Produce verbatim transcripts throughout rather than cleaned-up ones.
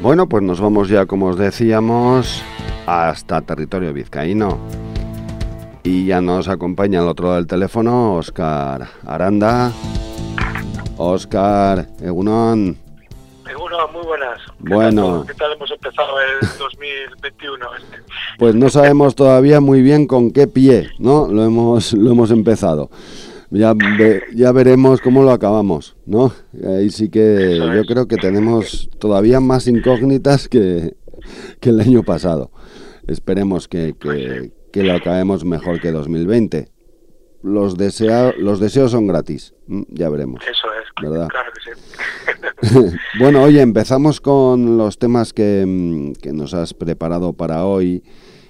Bueno, pues nos vamos ya, como os decíamos, hasta territorio vizcaíno. Y ya nos acompaña al otro lado del teléfono Óscar Aranda. Óscar, Egunon. Egunon, muy buenas. ¿Qué Bueno. Tal, ¿Qué tal hemos empezado el dos mil veintiuno? Este? Pues no sabemos todavía muy bien con qué pie, ¿no? Lo hemos, lo hemos empezado. Ya, ve, ya veremos cómo lo acabamos, ¿no? Ahí sí que Eso yo es. creo que tenemos todavía más incógnitas que, que el año pasado. Esperemos que, que, que lo acabemos mejor que dos mil veinte. Los, desea, los deseos son gratis, ya veremos. Eso es, ¿verdad? Claro que sí. Bueno, oye, empezamos con los temas que, que nos has preparado para hoy.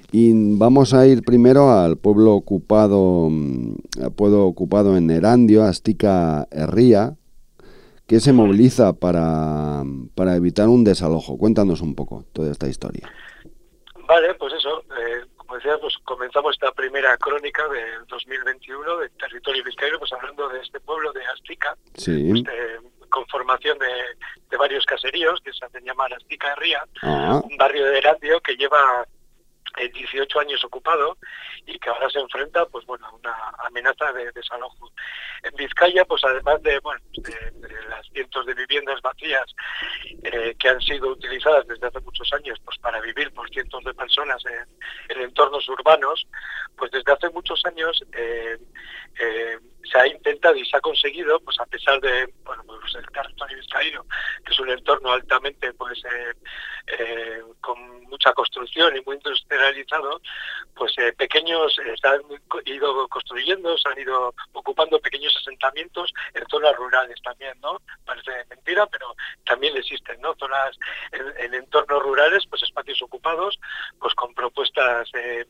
Y vamos a ir primero al pueblo ocupado, al pueblo ocupado en Erandio, Astika Herria, que se moviliza para, para evitar un desalojo. Cuéntanos un poco toda esta historia. Vale, pues eso, eh, como decía, pues comenzamos esta primera crónica del dos mil veintiuno del territorio vizcaíno, pues hablando de este pueblo de Astika, sí. pues de, con formación de, de varios caseríos que se hacen llamar Astika Herria, ah. un barrio de Erandio que lleva dieciocho años ocupado y que ahora se enfrenta pues bueno a una amenaza de desalojo. En Vizcaya, pues además de bueno de, de las cientos de viviendas vacías eh, que han sido utilizadas desde hace muchos años pues para vivir por cientos de personas en, en entornos urbanos, pues desde hace muchos años eh, eh, se ha intentado y se ha conseguido, pues a pesar de bueno pues el territorio vizcaíno, que es un entorno altamente pues eh, eh, con mucha construcción y muy industrializado, pues eh, pequeños eh, se han ido construyendo, se han ido ocupando pequeños asentamientos en zonas rurales también, ¿no? Parece mentira, pero también existen, ¿no? Zonas en, en entornos rurales, pues espacios ocupados, pues con propuestas eh,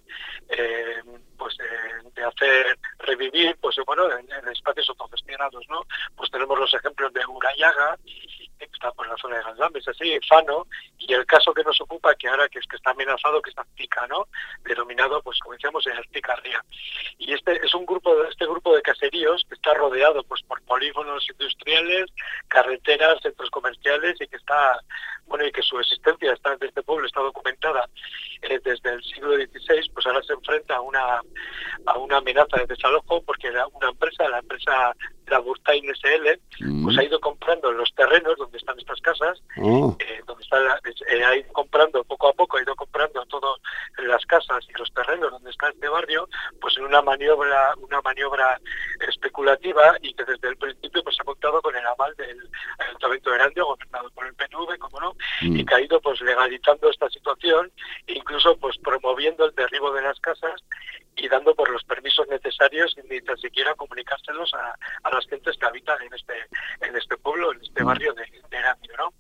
eh, pues eh, de hacer revivir, pues bueno, en, en espacios autogestionados, ¿no? Pues tenemos los ejemplos de Urayaga, que está por la zona de Galdambes, así, Fano, y el caso que nos ocupa, que ahora que es que está amenazado, que es Astika, ¿no? Denominado, pues como decíamos, en Astika Herria. Y este es un grupo, este grupo de caseríos que está rodeado pues por polígonos industriales, carreteras, centros comerciales, y que está, bueno, y que su existencia está de este pueblo está documentada eh, desde el siglo dieciséis, pues ahora se enfrenta a una a una amenaza de desalojo porque era una empresa, la empresa la Burtain S L, mm. pues ha ido comprando los terrenos donde están estas casas, oh. eh, donde está la, eh, ha ido comprando poco a poco, ha ido comprando todas las casas y los terrenos donde está este barrio, pues en una maniobra, una maniobra especulativa, y que desde el principio pues ha contado con el aval del Ayuntamiento de Erandio, gobernado por el P N V, como no, mm. y que ha ido pues legalizando esta situación, incluso pues promoviendo el derribo de las casas y dando por los permisos necesarios, ni tan siquiera comunicárselos a, a las gentes que habitan en este en este pueblo, en este barrio de, de Erandio, ¿no?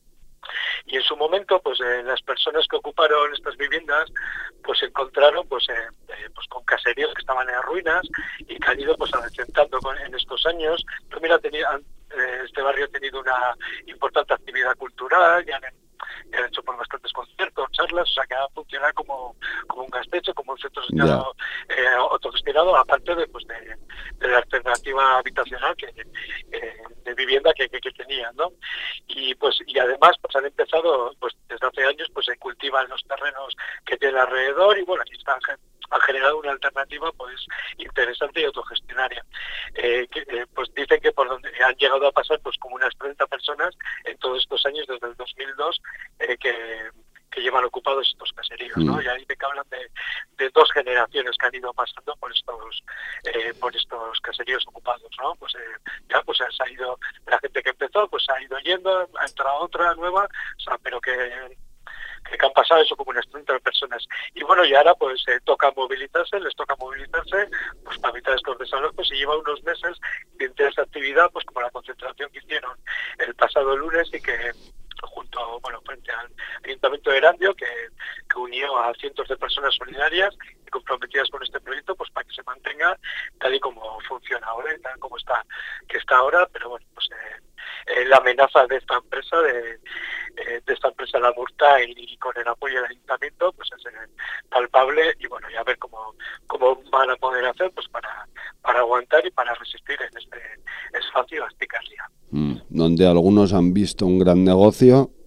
Y en su momento, pues eh, las personas que ocuparon estas viviendas, pues se encontraron pues, eh, eh, pues con caseríos que estaban en ruinas y que han ido pues adecentando con, en estos años. También ha tenido, eh, este barrio ha tenido una importante actividad cultural, y han, y han hecho por bastantes conciertos, charlas, o sea que ha funcionado como, como un gastecho, como un centro yeah. eh, autogestionado, aparte de, pues, de, de la alternativa habitacional que, eh, de vivienda que, que, que tenían, ¿no? Y pues y además pues han empezado, pues desde hace años, pues se cultivan los terrenos que tienen alrededor, y bueno, aquí están, han generado una alternativa pues interesante y autogestionaria. Eh, que, eh, pues dicen que por donde han llegado a pasar pues como unas treinta personas en todos estos años, desde el dos mil dos, eh, que que llevan ocupados estos caseríos, ¿no? Mm. Y ahí me hablan de, de dos generaciones que han ido pasando por estos eh, por estos caseríos ocupados, ¿no? Pues eh, ya pues se ha ido, la gente que empezó pues ha ido yendo, ha entrado otra nueva, o sea, pero que que han pasado eso como unas treinta personas. Y bueno, y ahora pues eh, toca movilizarse, les toca movilizarse pues para evitar estos desalojos, y lleva unos meses de intensa actividad, pues como la concentración que hicieron el pasado lunes, y que junto, bueno, frente al Ayuntamiento de Erandio, que, que unió a cientos de personas solidarias y comprometidas con este proyecto, pues para que se mantenga tal y como funciona ahora, y tal como está, que está ahora, pero bueno, pues eh, eh, la amenaza de esta empresa, de, eh, de esta empresa La Burtain, y con el apoyo del Ayuntamiento, pues es eh, palpable, y bueno, y a ver cómo, cómo van a poder hacer pues para, para aguantar y para resistir en este espacio Astika Herria. Mm, donde algunos han visto un gran negocio,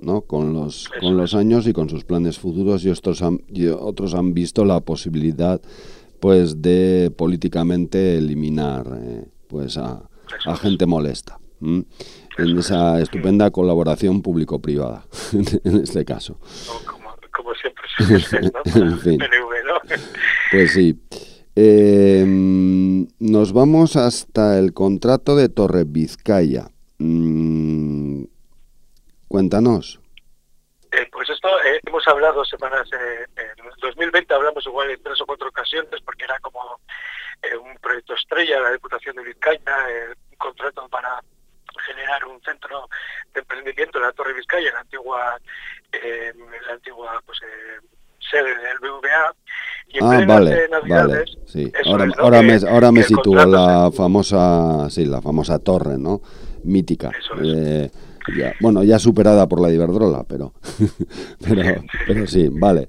¿no? Con los, con los años y con sus planes futuros, y otros han, y otros han visto la posibilidad, pues, de políticamente eliminar, eh, pues, a, a gente molesta. ¿m? En esa estupenda colaboración público-privada, en este caso. Como, como siempre se dice, ¿no? En fin. P N V, ¿no? Pues sí. Eh, nos vamos hasta el contrato de Torre Vizcaya. Mm, cuéntanos. Eh, pues esto eh, hemos hablado semanas, eh, en dos mil veinte hablamos igual en tres o cuatro ocasiones, porque era como eh, un proyecto estrella de la Diputación de Vizcaya, eh, un contrato para generar un centro de emprendimiento en la Torre Vizcaya, en la antigua, eh, la antigua pues, eh, sede del B V A. Y en Ah, vale, vale, sí. Ahora, es, ¿no? ahora que, me, ahora me sitúo la se... famosa, sí, la famosa torre, ¿no? Mítica. Eso es. Eh, ya, bueno, ya superada por la de Iberdrola, pero, pero, pero sí, vale.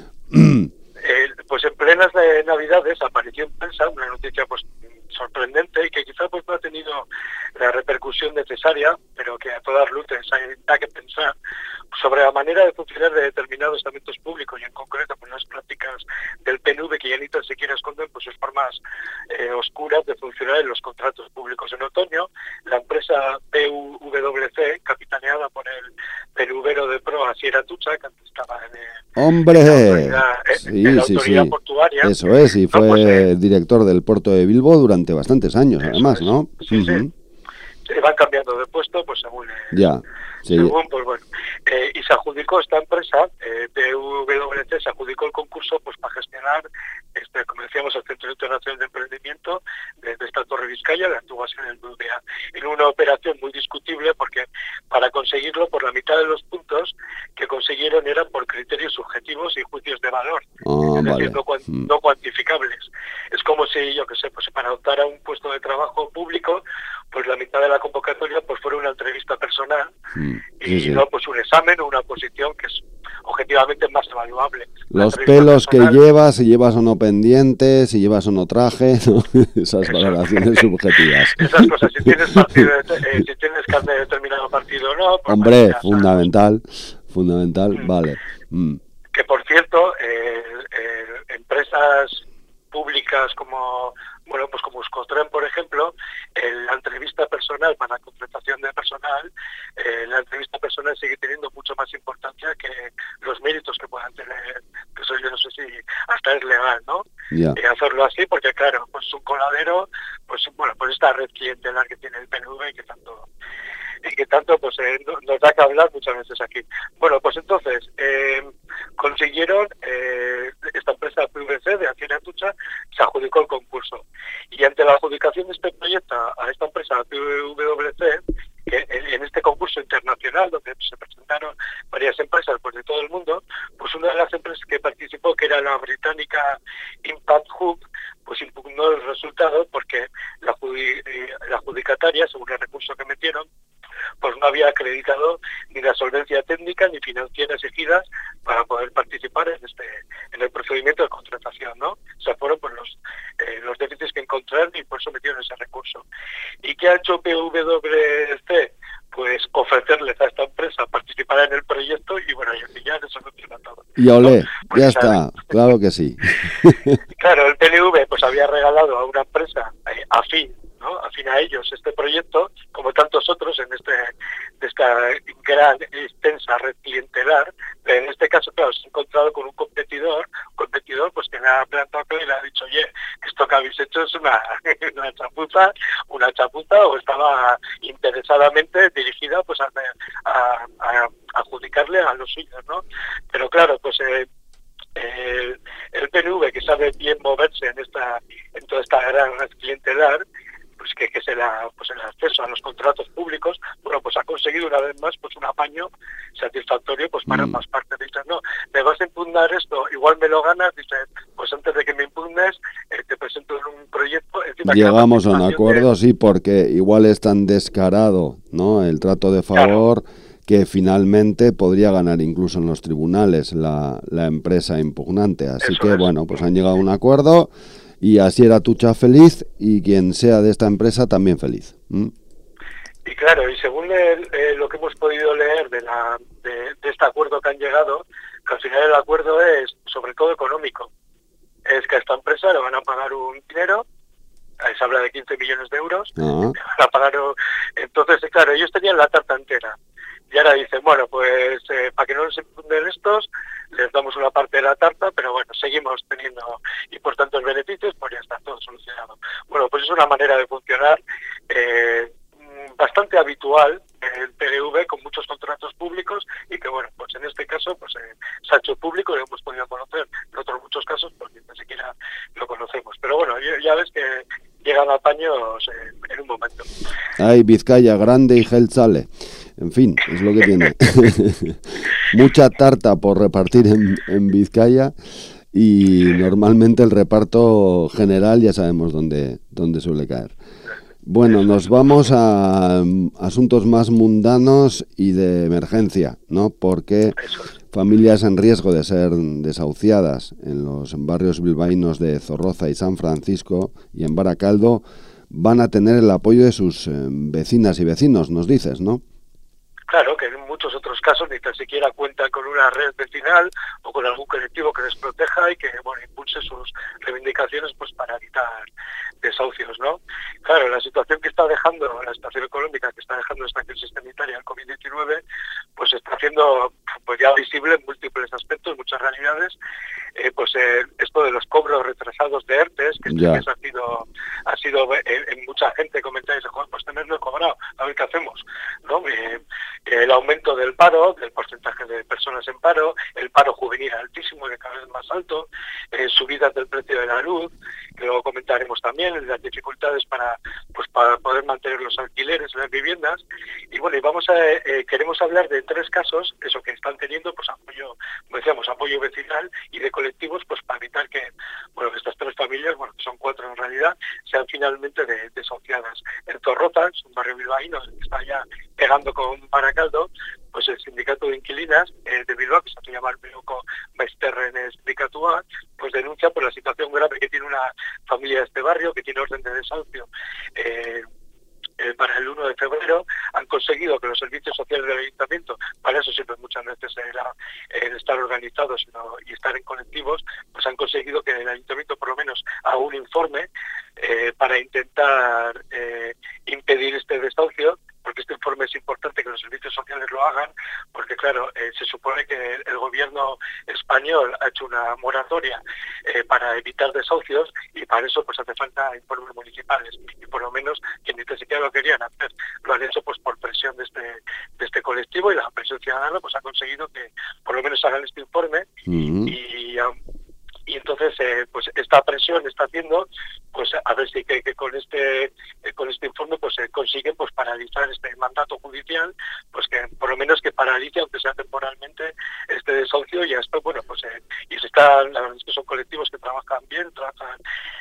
Eh, pues en plenas de Navidades apareció en prensa una noticia pues sorprendente y que quizá pues no ha tenido la repercusión necesaria, pero que a todas luces hay, da que pensar sobre la manera de funcionar de determinados estamentos públicos y en concreto pues las prácticas del P N V que ya ni tan siquiera esconden pues sus formas eh, oscuras de funcionar en los contratos públicos. En otoño, la empresa P U W C, capitaneada por el perubero de pro Asier Atutxa, que antes estaba en, el, ¡Hombre! en la autoridad, sí, en la sí, autoridad sí. portuaria. Eso es, y fue no, pues, eh, director del puerto de Bilbo durante bastantes años, además, es. ¿no? Sí, uh-huh. sí. Se van cambiando de puesto, pues según... Eh, ya, sí. Según, pues bueno. Eh, y se adjudicó esta empresa, eh, P W C, se adjudicó el concurso pues para gestionar, este, como decíamos, el Centro Internacional de Emprendimiento de, de esta Torre Vizcaya, de la antigua sede del B V A. En una operación muy discutible porque para conseguirlo, por la mitad de los puntos que consiguieron eran por criterios subjetivos y juicios de valor. Ah, es vale. decir, no, mm. no cuantificables. Es como si, yo qué sé, pues para optar a un puesto de trabajo público, pues la mitad de la convocatoria pues fuera una entrevista personal Mm, y sí, sí. no pues un examen o una posición que es objetivamente más evaluable. Los pelos personal, que llevas, si llevas o no pendientes, si llevas o no traje, ¿no? Esas eso. Valoraciones subjetivas. Esas cosas, si tienes partido, eh, si tienes carne de determinado partido o no. Pues Hombre, ya, fundamental, fundamental, mm. vale. Mm. Que por cierto, eh, eh, empresas públicas como bueno pues como Euskotren, por ejemplo, en la entrevista personal para la contratación de personal, eh, la entrevista personal sigue teniendo mucho más importancia que los méritos que puedan tener, que eso yo no sé si hasta es legal, ¿no? Yeah. Eh, hacerlo así, porque claro, pues un coladero, pues bueno, pues esta red clientelar que tiene el P N V y que tanto y que tanto pues eh, nos da que hablar muchas veces aquí. Bueno, pues entonces eh, consiguieron eh, esta empresa P V C de Asier Atutxa se adjudicó el concurso y ante la adjudicación de este proyecto a esta empresa P W C, que en este concurso internacional donde se presentaron varias empresas pues de todo el mundo, pues una de las empresas que participó, que era la británica Impact Hub, pues impugnó el resultado porque la, la adjudicataria, según el recurso que metieron, pues no había acreditado ni la solvencia técnica ni financiera exigidas para poder participar en este en el procedimiento de contratación, ¿no? O sea, fueron pues los eh, los déficits que encontraron y por eso metieron ese recurso. ¿Y qué ha hecho P W C? Pues ofrecerles a esta empresa participar en el proyecto y bueno, y ya se soluciona todo. Y olé, ¿no? Pues ya está, claro que sí. Claro, el P N V pues había regalado a una empresa eh, afín, ¿no? afín a ellos este proyecto, como tantos otros en este de esta gran extensa red clientelar. En este caso, claro, se ha encontrado con un competidor, un competidor pues que le ha plantado y le ha dicho, oye, esto que habéis hecho es una, una chapuza, una chapuza, o estaba interesadamente dirigida pues a, a, a adjudicarle a los suyos, ¿no? Pero claro, pues eh, el, el P N V, que sabe bien moverse en esta en toda esta gran red clientelar, pues que, que es el, pues el acceso a los contratos públicos, bueno, pues ha conseguido una vez más pues un apaño satisfactorio pues para ambas mm. partes. Dices, no, me vas a impugnar esto, igual me lo ganas, dices, pues antes de que me impugnes, eh, te presento un proyecto. Encima llegamos a un acuerdo, de... sí, porque igual es tan descarado, ¿no?, el trato de favor, claro, que finalmente podría ganar incluso en los tribunales la, la empresa impugnante. Así Eso que, es. bueno, pues han llegado a un acuerdo. Y Asier Atutxa feliz y quien sea de esta empresa también feliz. ¿Mm? Y, y claro, y según el, eh, lo que hemos podido leer de, la, de, de este acuerdo que han llegado, que al final el acuerdo es sobre todo económico. Es que a esta empresa le van a pagar un dinero, ahí se habla de quince millones de euros, Ah. le van a pagar, entonces, claro, ellos tenían la tarta entera. Y ahora dicen, bueno, pues eh, para que no nos infunden estos, les damos una parte de la tarta, pero bueno, seguimos teniendo importantes beneficios, pues ya está todo solucionado. Bueno, pues es una manera de funcionar eh, bastante habitual del P G V, con muchos contratos públicos, y que bueno, pues en este caso pues eh, se ha hecho público y lo hemos podido conocer. En otros muchos casos pues ni siquiera lo conocemos. Pero bueno, ya, ya ves que llegan apaños eh, en un momento. Ay, Vizcaya grande y gel sale. En fin, es lo que tiene. Mucha tarta por repartir en, en Vizcaya, y normalmente el reparto general ya sabemos dónde, dónde suele caer. Bueno, nos vamos a um, asuntos más mundanos y de emergencia, ¿no? Porque familias en riesgo de ser desahuciadas en los barrios bilbaínos de Zorroza y San Francisco y en Baracaldo van a tener el apoyo de sus eh, vecinas y vecinos, nos dices, ¿no? Claro, que en muchos otros casos ni tan siquiera cuentan con una red vecinal o con algún colectivo que les proteja y que, bueno, impulse sus reivindicaciones pues para evitar desahucios, ¿no? Claro, la situación que está dejando, la situación económica que está dejando esta crisis sanitaria, el COVID diecinueve, pues está haciendo pues ya visible en múltiples aspectos, muchas realidades, eh, pues eh, esto de los cobros retrasados de ERTES, que este mes ha sido, ha sido eh, en mucha gente comentáis, joder, pues tenerlo cobrado, a ver qué hacemos, ¿no? Eh, el aumento del paro, del porcentaje de personas en paro, el paro juvenil altísimo, de cada vez más alto, eh, subidas del precio de la luz, que luego comentaremos también, las dificultades para pues para poder mantener los alquileres en las viviendas. Y bueno, y vamos a eh, queremos hablar de tres casos, eso que están teniendo pues apoyo, como decíamos, apoyo vecinal y de colectivos, pues para evitar que, bueno, que estas tres familias, bueno, que son cuatro en realidad, sean finalmente de, desahuciadas. En Zorroza, es un barrio bilbaíno que está ya pegando con Baracaldo, pues el sindicato de inquilinas eh, de Bilbao, que se llama el Bilboko Maesterren Sindikatua, pues denuncia por la situación grave que tiene una familia de este barrio, que tiene orden de desahucio. Eh, eh, para el uno de febrero han conseguido que los servicios sociales del ayuntamiento, para eso siempre muchas veces era el estar organizados sino, y estar en colectivos, pues han conseguido que el ayuntamiento por lo menos haga un informe eh, para intentar eh, impedir este desahucio, porque este informe es importante que los servicios sociales lo hagan, porque claro, eh, se supone que el gobierno español ha hecho una moratoria eh, para evitar desahucios, y para eso pues hace falta informes municipales, y por lo menos que ni siquiera lo querían hacer, lo han hecho pues por presión de este de este colectivo, y la presión ciudadana pues ha conseguido que por lo menos hagan este informe. Uh-huh. y um, y entonces eh, pues esta presión está haciendo pues a ver si que, que con este eh, con este informe pues se eh, consiguen pues paralizar este mandato judicial, pues que por lo menos que paralice, aunque sea temporalmente, este desahucio. Y esto, bueno, pues eh, y se están, la verdad es que son colectivos que trabajan bien, trabajan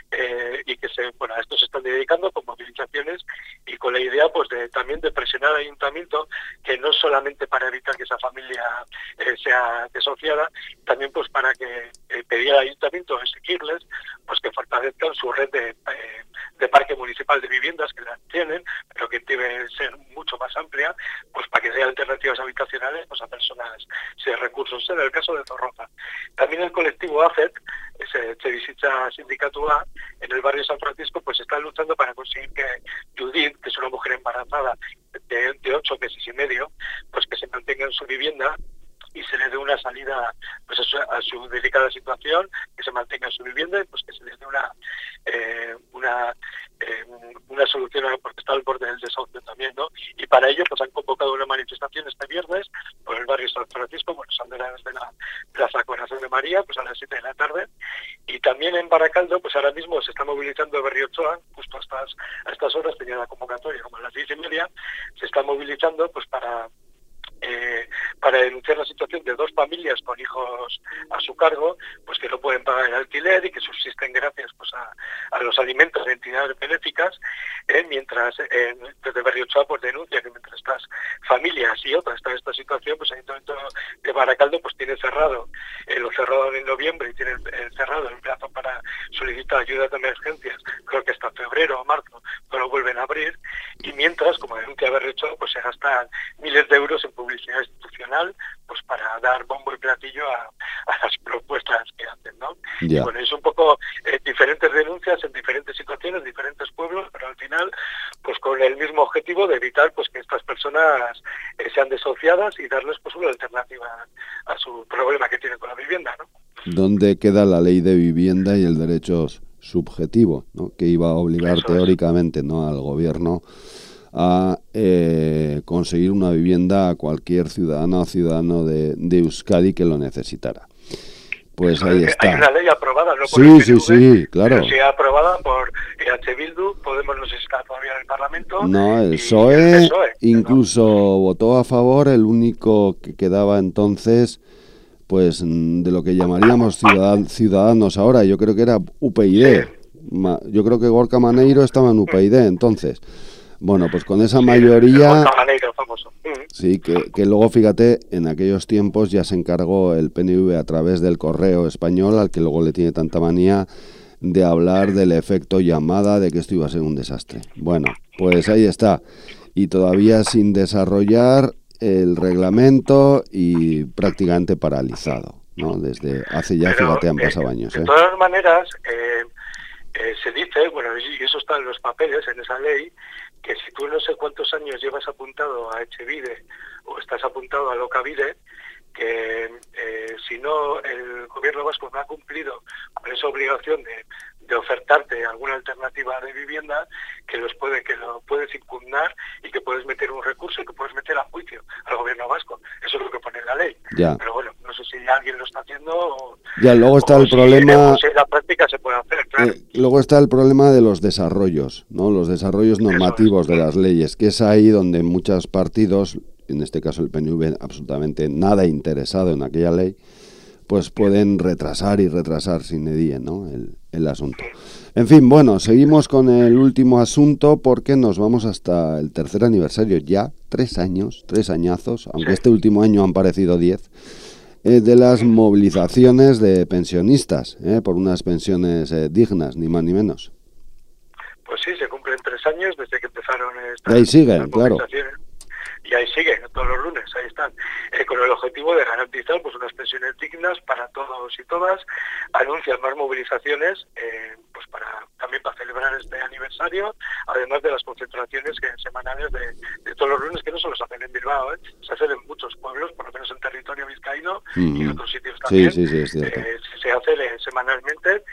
eh, y que se, bueno, a esto se están dedicando con movilizaciones y con la idea pues de también de presionar al ayuntamiento, que no solamente para evitar que esa familia eh, sea desahuciada, también pues para que eh, pedir al ayuntamiento exigirles pues que fortalezcan su red de, eh, de parque municipal de viviendas, que la tienen, pero que debe ser mucho más amplia, pues para que sea alternativas habitacionales pues a personas sin recursos. En el caso de Zorroza. También el colectivo A C E T, ese Etxebizitza Sindikatua, en el barrio San Francisco, pues está luchando para conseguir que Judith, que es una mujer embarazada de, de ocho meses y medio, pues que se mantenga en su vivienda y se le dé una salida pues a su, a su delicada situación, que se mantenga en su vivienda y pues que se le dé una eh, una eh, una solución, porque está al borde del desahucio también, ¿no? Y para ello pues han convocado una manifestación este viernes por el barrio San Francisco, bueno, saldrá desde la Plaza Corazón de María, pues a las siete de la tarde. Y también en Baracaldo, pues ahora mismo se está movilizando Berriochoa, justo a estas, a estas horas, tenía la convocatoria como a las diez y media, se está movilizando pues para eh, para denunciar la situación de dos familias con hijos a su cargo, pues que no pueden pagar el alquiler y que subsisten gracias pues a, a los alimentos de entidades benéficas, eh, mientras eh, desde Berriochoa pues denuncia que mientras estas familias y otras están en esta situación, pues el Ayuntamiento de Baracaldo pues tiene cerrado, eh, lo cerrado en noviembre y tiene eh, cerrado el plazo para solicitar ayudas de emergencias, creo que hasta febrero o marzo, pero lo vuelven a abrir, y mientras, como denuncia Berriochoa, pues se gastan miles de euros en publicidad institucional, pues para dar bombo y platillo a, a las propuestas que hacen, ¿no? Yeah. Y bueno, es un poco eh, diferentes denuncias en diferentes situaciones, diferentes pueblos, pero al final, pues con el mismo objetivo de evitar pues que estas personas eh, sean desahuciadas y darles pues una alternativa a su problema que tienen con la vivienda, ¿no? ¿Dónde queda la ley de vivienda y el derecho subjetivo, ¿no? Que iba a obligar Eso teóricamente es. ¿no? al gobierno a eh, conseguir una vivienda a cualquier ciudadana o ciudadano de, de Euskadi que lo necesitara? Pues Eso ahí es, está. Hay una ley aprobada, no por sí, el sí, sí, claro. Pero sí aprobada por H. Bildu, Podemos no sé si está todavía en el Parlamento. No, el P S O E, el P S O E incluso ¿no? votó a favor, el único que quedaba entonces, pues de lo que llamaríamos ciudad, ciudadanos ahora, yo creo que era U P Y D. Sí. Yo creo que Gorka Maneiro estaba en U P Y D entonces. Bueno, pues con esa sí, mayoría... Gorka Maneiro, famoso. Sí, que, que luego, fíjate, en aquellos tiempos ya se encargó el P N V a través del Correo Español, al que luego le tiene tanta manía de hablar del efecto llamada, de que esto iba a ser un desastre. Bueno, pues ahí está. Y todavía sin desarrollar el reglamento y prácticamente paralizado, ¿no? Desde hace ya, Pero, fíjate, han pasado eh, años. De ¿eh? todas maneras, eh, eh, se dice, bueno, y eso está en los papeles, en esa ley, que si tú no sé cuántos años llevas apuntado a Etxebide o estás apuntado a Lokavide, que eh, si no el gobierno vasco no ha cumplido con esa obligación de, de ofertarte alguna alternativa de vivienda, que los puede que lo puedes impugnar y que puedes meter un recurso y que puedes meter a juicio al gobierno vasco. Eso es lo que pone en la ley. Ya. Pero bueno, no sé si alguien lo está haciendo o, ya, luego está el si problema... si en la práctica se puede hacer, claro. Eh, luego está el problema de los desarrollos, ¿no? Los desarrollos normativos de las leyes, que es ahí donde muchos partidos, en este caso el P N V, absolutamente nada interesado en aquella ley, pues pueden retrasar y retrasar sin edie, ¿no? el, el asunto. En fin, bueno, seguimos con el último asunto porque nos vamos hasta el tercer aniversario, ya tres años, tres añazos, aunque este último año han parecido diez, eh, de las movilizaciones de pensionistas, eh, por unas pensiones eh, dignas, ni más ni menos. Pues sí, se cumplen tres años desde que empezaron estas, y ahí siguen, claro. Y ahí siguen, todos los lunes, ahí están, eh, con el objetivo de garantizar pues unas pensiones dignas para todos y todas. Anuncian más movilizaciones, eh, pues para también para celebrar este aniversario, además de las concentraciones que semanales de, de todos los lunes, que no solo se hacen en Bilbao, ¿eh? Se hacen en muchos pueblos, por lo menos en territorio vizcaíno mm. y en otros sitios también. Sí, sí, sí, es cierto. Eh, se hace eh, semanalmente.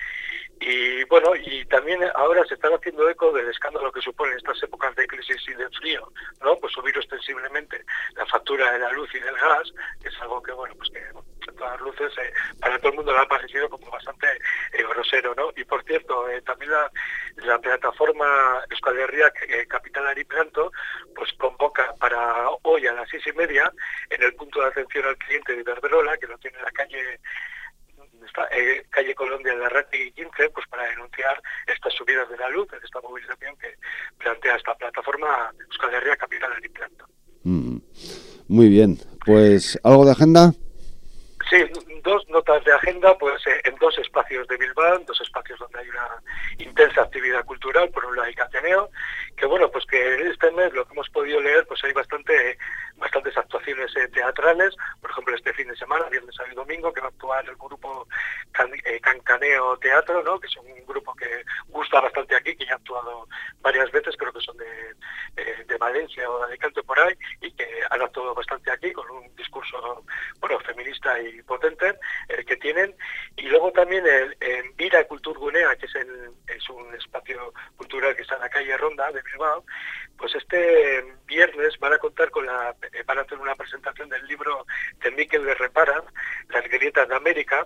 Y bueno, y también ahora se están haciendo eco del escándalo que supone estas épocas de crisis y de frío, ¿no? Pues subir ostensiblemente la factura de la luz y del gas, que es algo que, bueno, pues que a todas luces eh, para todo el mundo le ha parecido como bastante eh, grosero, ¿no? Y por cierto, eh, también la, la plataforma Euskal Herria eh, Kapitalari Planto, pues convoca para hoy a las seis y media en el punto de atención al cliente de Iberdrola, que lo tiene en la calle Está, eh, calle Colombia de la Larrategui quince, pues para denunciar estas subidas de la luz, esta movilización que plantea esta plataforma Euskal Herria Kapitalari Planto. Mm, muy bien, pues ¿algo de agenda? Sí, dos notas de agenda, pues eh, en dos espacios de Bilbao, en dos espacios donde hay una intensa actividad cultural, por un lado hay Ateneo, que bueno, pues que este mes lo que hemos podido leer, pues hay bastante bastantes actuaciones eh, teatrales, por ejemplo este fin de semana, viernes, sábado y domingo, que va a actuar el grupo Can, eh, Cancaneo Teatro, ¿no? Que es un grupo que gusta bastante aquí, que ya ha actuado varias veces, creo que son de, eh, de Valencia o de Alicante por ahí, y que han actuado bastante aquí con un discurso, bueno, feminista y potente el que tienen. Y luego también el, en Vira Kulturgunea, que es, el, es un espacio cultural que está en la calle Ronda de Bilbao, pues este viernes van a contar con la, van a hacer una presentación del libro de Miquel de Repara, Las grietas de América.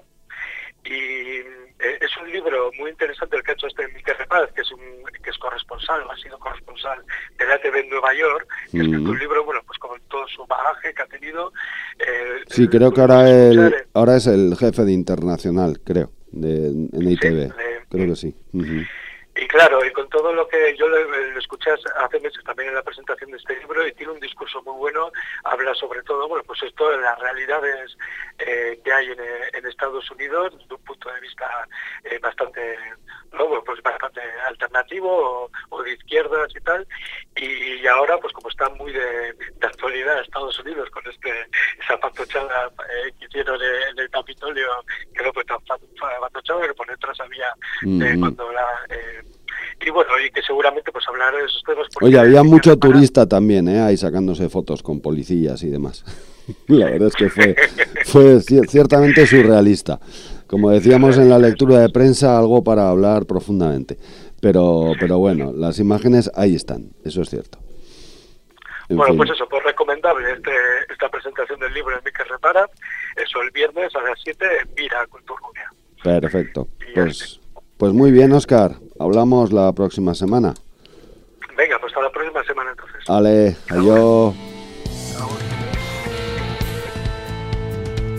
Y eh, es un libro muy interesante el que ha hecho este Miquel Repara, que es un que es corresponsal, ha sido corresponsal de la T V en Nueva York, que mm. es un libro, bueno, pues como todo todo su bagaje que ha tenido. Eh, sí, creo que ahora, el, ahora es el jefe de internacional, creo, de, en I T V. Sí, de, creo que sí. Uh-huh. Y claro, y con todo lo que yo lo, lo escuché hace meses también en la presentación de este libro, y tiene un discurso muy bueno, habla sobre todo, bueno, pues esto de las realidades eh, que hay en, en Estados Unidos, desde un punto de vista eh, bastante, ¿no? Bueno, pues bastante alternativo o, o de izquierdas y tal, y, y ahora pues como está muy de, de actualidad Estados Unidos con este esa patochada eh, que hicieron en el Capitolio, que no fue tan patochada, que por detrás había eh, mm. cuando la... Eh, y bueno, y que seguramente pues hablar de esos temas... Oye, había mucho para... turista también, ¿eh? Ahí sacándose fotos con policías y demás. La verdad es que fue, fue ciertamente surrealista. Como decíamos en la lectura de prensa, algo para hablar profundamente. Pero, pero bueno, las imágenes ahí están, eso es cierto. En bueno, fin. Pues eso, pues recomendable este, esta presentación del libro en Miquel Repara, eso el viernes a las siete en Vira, Culturgunia. Perfecto. Pues, pues muy bien, Óscar. Hablamos la próxima semana. Venga, pues hasta la próxima semana entonces. Ale, adiós.